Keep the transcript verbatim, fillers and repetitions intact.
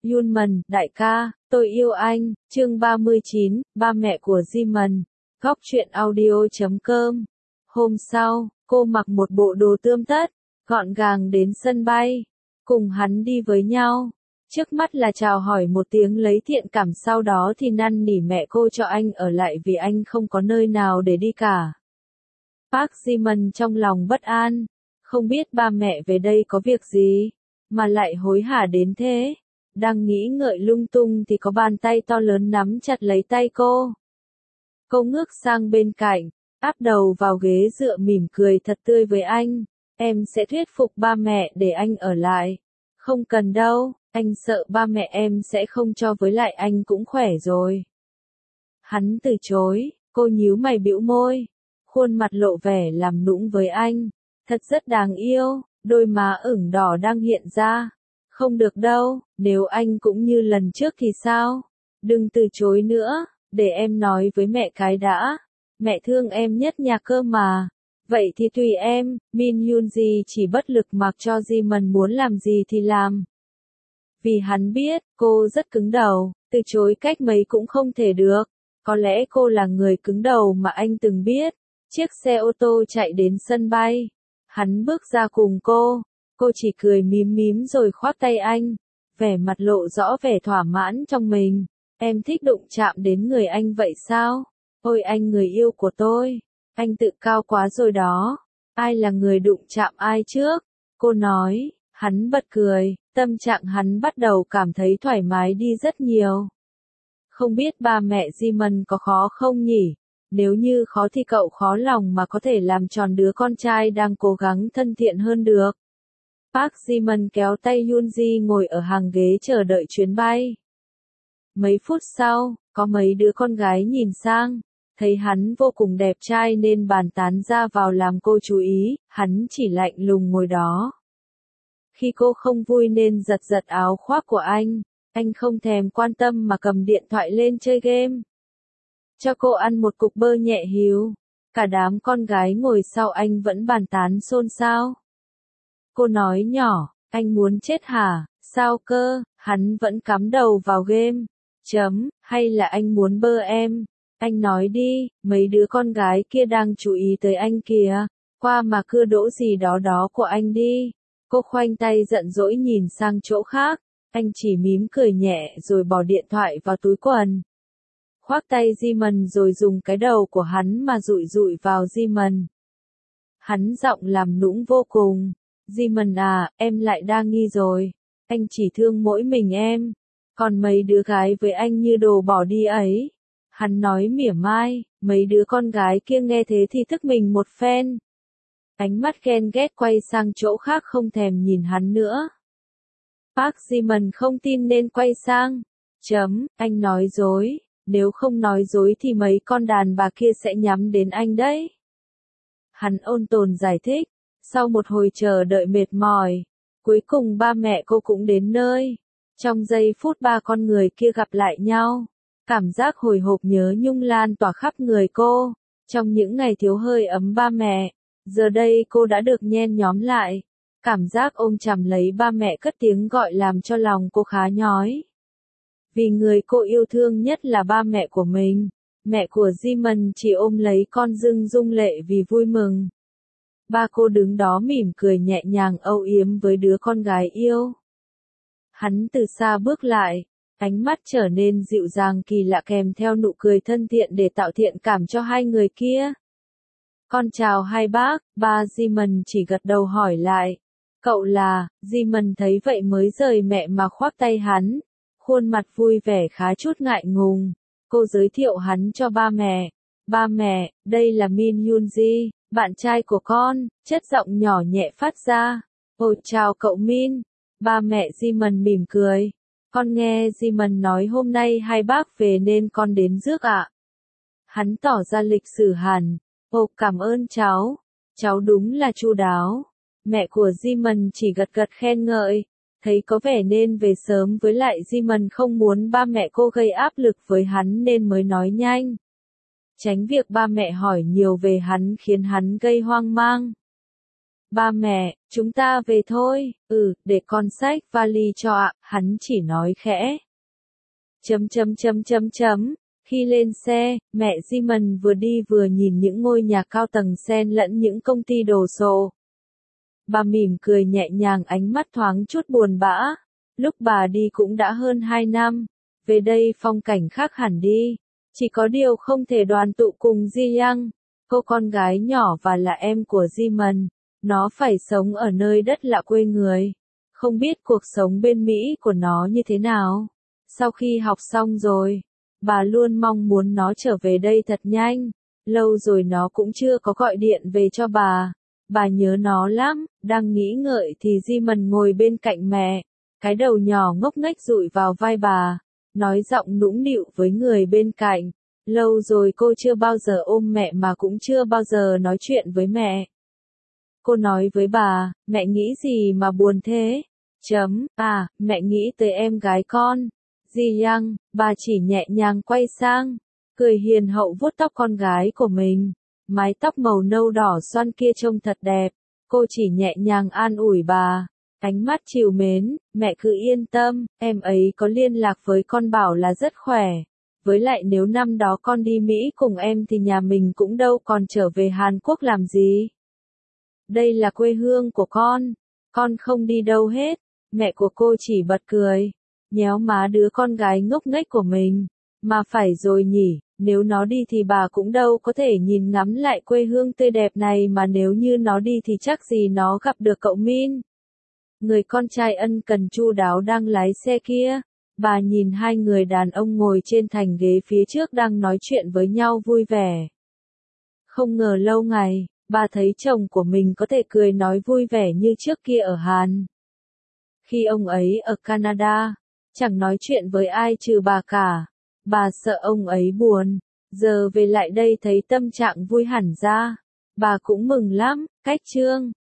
Yunman, đại ca, tôi yêu anh, chương ba mươi chín, ba mẹ của Jimin. Góc truyện audio chấm com. Hôm sau, cô mặc một bộ đồ tươm tất, gọn gàng đến sân bay, cùng hắn đi với nhau. Trước mắt là chào hỏi một tiếng lấy thiện cảm, sau đó thì năn nỉ mẹ cô cho anh ở lại vì anh không có nơi nào để đi cả. Park Jimin trong lòng bất an, không biết ba mẹ về đây có việc gì, mà lại hối hả đến thế. Đang nghĩ ngợi lung tung thì có bàn tay to lớn nắm chặt lấy tay cô. Cô ngước sang bên cạnh, áp đầu vào ghế dựa mỉm cười thật tươi với anh. Em sẽ thuyết phục ba mẹ để anh ở lại. Không cần đâu, anh sợ ba mẹ em sẽ không cho, với lại anh cũng khỏe rồi. Hắn từ chối, cô nhíu mày bĩu môi, khuôn mặt lộ vẻ làm nũng với anh. Thật rất đáng yêu, đôi má ửng đỏ đang hiện ra. Không được đâu, nếu anh cũng như lần trước thì sao? Đừng từ chối nữa, để em nói với mẹ cái đã. Mẹ thương em nhất nhà cơ mà. Vậy thì tùy em. Min Yoonji chỉ bất lực mặc cho Jimin muốn làm gì thì làm. Vì hắn biết, cô rất cứng đầu, từ chối cách mấy cũng không thể được. Có lẽ cô là người cứng đầu mà anh từng biết. Chiếc xe ô tô chạy đến sân bay. Hắn bước ra cùng cô. Cô chỉ cười mím mím rồi khoác tay anh, vẻ mặt lộ rõ vẻ thỏa mãn trong mình. Em thích đụng chạm đến người anh vậy sao? Ôi anh người yêu của tôi, anh tự cao quá rồi đó. Ai là người đụng chạm ai trước? Cô nói. Hắn bật cười, tâm trạng hắn bắt đầu cảm thấy thoải mái đi rất nhiều. Không biết ba mẹ Jimin có khó không nhỉ? Nếu như khó thì cậu khó lòng mà có thể làm tròn đứa con trai đang cố gắng thân thiện hơn được. Park Jimin kéo tay Yoonji ngồi ở hàng ghế chờ đợi chuyến bay. Mấy phút sau, có mấy đứa con gái nhìn sang, thấy hắn vô cùng đẹp trai nên bàn tán ra vào làm cô chú ý, hắn chỉ lạnh lùng ngồi đó. Khi cô không vui nên giật giật áo khoác của anh, anh không thèm quan tâm mà cầm điện thoại lên chơi game. Cho cô ăn một cục bơ nhẹ híu, cả đám con gái ngồi sau anh vẫn bàn tán xôn xao. Cô nói nhỏ, anh muốn chết hả, sao cơ, hắn vẫn cắm đầu vào game. Chấm, hay là anh muốn bơ em? Anh nói đi, mấy đứa con gái kia đang chú ý tới anh kìa, qua mà cưa đỗ gì đó đó của anh đi. Cô khoanh tay giận dỗi nhìn sang chỗ khác, anh chỉ mím cười nhẹ rồi bỏ điện thoại vào túi quần. Khoác tay Jimin rồi dùng cái đầu của hắn mà dụi dụi vào Jimin. Hắn giọng làm nũng vô cùng. Jimin à, em lại đa nghi rồi. Anh chỉ thương mỗi mình em. Còn mấy đứa gái với anh như đồ bỏ đi ấy. Hắn nói mỉa mai, mấy đứa con gái kia nghe thế thì thức mình một phen. Ánh mắt ghen ghét quay sang chỗ khác không thèm nhìn hắn nữa. Park Jimin không tin nên quay sang. Chấm, anh nói dối. Nếu không nói dối thì mấy con đàn bà kia sẽ nhắm đến anh đấy. Hắn ôn tồn giải thích. Sau một hồi chờ đợi mệt mỏi, cuối cùng ba mẹ cô cũng đến nơi. Trong giây phút ba con người kia gặp lại nhau, cảm giác hồi hộp nhớ nhung lan tỏa khắp người cô. Trong những ngày thiếu hơi ấm ba mẹ, giờ đây cô đã được nhen nhóm lại. Cảm giác ôm chầm lấy ba mẹ cất tiếng gọi làm cho lòng cô khá nhói. Vì người cô yêu thương nhất là ba mẹ của mình, mẹ của Jimin chỉ ôm lấy con dưng rung lệ vì vui mừng. Ba cô đứng đó mỉm cười nhẹ nhàng âu yếm với đứa con gái yêu. Hắn từ xa bước lại, ánh mắt trở nên dịu dàng kỳ lạ kèm theo nụ cười thân thiện để tạo thiện cảm cho hai người kia. Con chào hai bác, ba Jimin chỉ gật đầu hỏi lại. Cậu là, Jimin thấy vậy mới rời mẹ mà khoác tay hắn. Khuôn mặt vui vẻ khá chút ngại ngùng. Cô giới thiệu hắn cho ba mẹ. Ba mẹ, đây là Min Yoonji, bạn trai của con, chất giọng nhỏ nhẹ phát ra. Ồ chào cậu Min. Ba mẹ Jimin mỉm cười. Con nghe Jimin nói hôm nay hai bác về nên con đến rước ạ. Hắn tỏ ra lịch sử hẳn. Ồ cảm ơn cháu. Cháu đúng là chu đáo. Mẹ của Jimin chỉ gật gật khen ngợi. Thấy có vẻ nên về sớm, với lại Jimin không muốn ba mẹ cô gây áp lực với hắn nên mới nói nhanh. Tránh việc ba mẹ hỏi nhiều về hắn khiến hắn gây hoang mang. Ba mẹ, chúng ta về thôi, ừ, để con xách vali cho ạ, hắn chỉ nói khẽ. Chấm chấm chấm chấm chấm. Khi lên xe, mẹ Simon vừa đi vừa nhìn những ngôi nhà cao tầng xen lẫn những công ty đồ sộ. Bà mỉm cười nhẹ nhàng, ánh mắt thoáng chút buồn bã. Lúc bà đi cũng đã hơn hai năm. Về đây phong cảnh khác hẳn đi. Chỉ có điều không thể đoàn tụ cùng Ji Yang, cô con gái nhỏ và là em của Simon. Nó phải sống ở nơi đất lạ quê người. Không biết cuộc sống bên Mỹ của nó như thế nào. Sau khi học xong rồi, bà luôn mong muốn nó trở về đây thật nhanh. Lâu rồi nó cũng chưa có gọi điện về cho bà. Bà nhớ nó lắm. Đang nghĩ ngợi thì Simon ngồi bên cạnh mẹ. Cái đầu nhỏ ngốc nghếch dụi vào vai bà. Nói giọng nũng nịu với người bên cạnh. Lâu rồi cô chưa bao giờ ôm mẹ mà cũng chưa bao giờ nói chuyện với mẹ. Cô nói với bà, mẹ nghĩ gì mà buồn thế? Chấm, à, mẹ nghĩ tới em gái con. Ji Yang, bà chỉ nhẹ nhàng quay sang, cười hiền hậu vuốt tóc con gái của mình. Mái tóc màu nâu đỏ xoăn kia trông thật đẹp. Cô chỉ nhẹ nhàng an ủi bà. Ánh mắt trìu mến, mẹ cứ yên tâm, em ấy có liên lạc với con bảo là rất khỏe. Với lại nếu năm đó con đi Mỹ cùng em thì nhà mình cũng đâu còn trở về Hàn Quốc làm gì. Đây là quê hương của con, con không đi đâu hết. Mẹ của cô chỉ bật cười, nhéo má đứa con gái ngốc nghếch của mình. Mà phải rồi nhỉ, nếu nó đi thì bà cũng đâu có thể nhìn ngắm lại quê hương tươi đẹp này, mà nếu như nó đi thì chắc gì nó gặp được cậu Min. Người con trai ân cần chu đáo đang lái xe kia. Bà nhìn hai người đàn ông ngồi trên thành ghế phía trước đang nói chuyện với nhau vui vẻ. Không ngờ lâu ngày, bà thấy chồng của mình có thể cười nói vui vẻ như trước kia ở Hàn. Khi ông ấy ở Canada, chẳng nói chuyện với ai trừ bà cả. Bà sợ ông ấy buồn. Giờ về lại đây thấy tâm trạng vui hẳn ra. Bà cũng mừng lắm. Cách chương